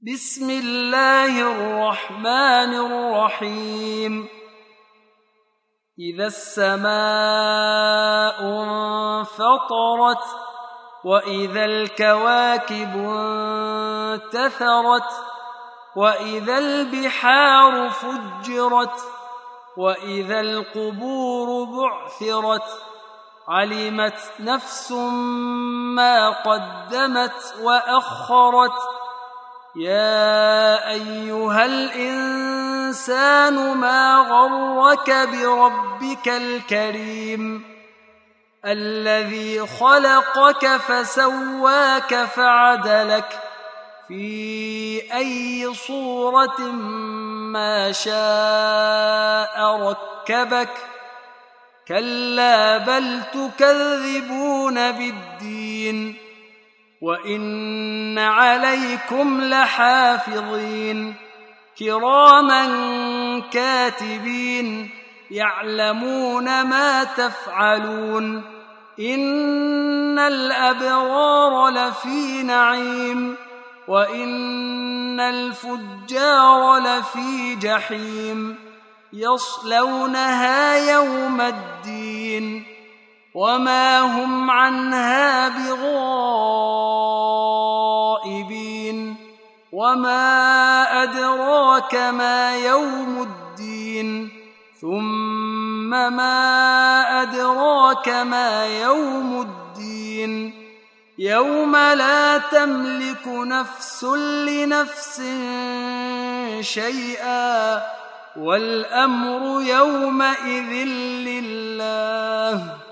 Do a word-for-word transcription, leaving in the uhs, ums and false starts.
بسم الله الرحمن الرحيم إذا السماء انفطرت وإذا الكواكب انتثرت وإذا البحار فجرت وإذا القبور بعثرت علمت نفس ما قدمت وأخرت يا أيها الإنسان ما غرك بربك الكريم الذي خلقك فسواك فعدلك في أي صورة ما شاء ركبك كلا بل تكذبون بالدين وإن عليكم لحافظين كراما كاتبين يعلمون ما تفعلون إن الأبرار لفي نعيم وإن الفجار لفي جحيم يصلونها يوم الدين وما هم عنها بغائبين وما أدراك ما يوم الدين ثم ما أدراك ما يوم الدين يوم لا تملك نفس لنفس شيئا والأمر يومئذ لله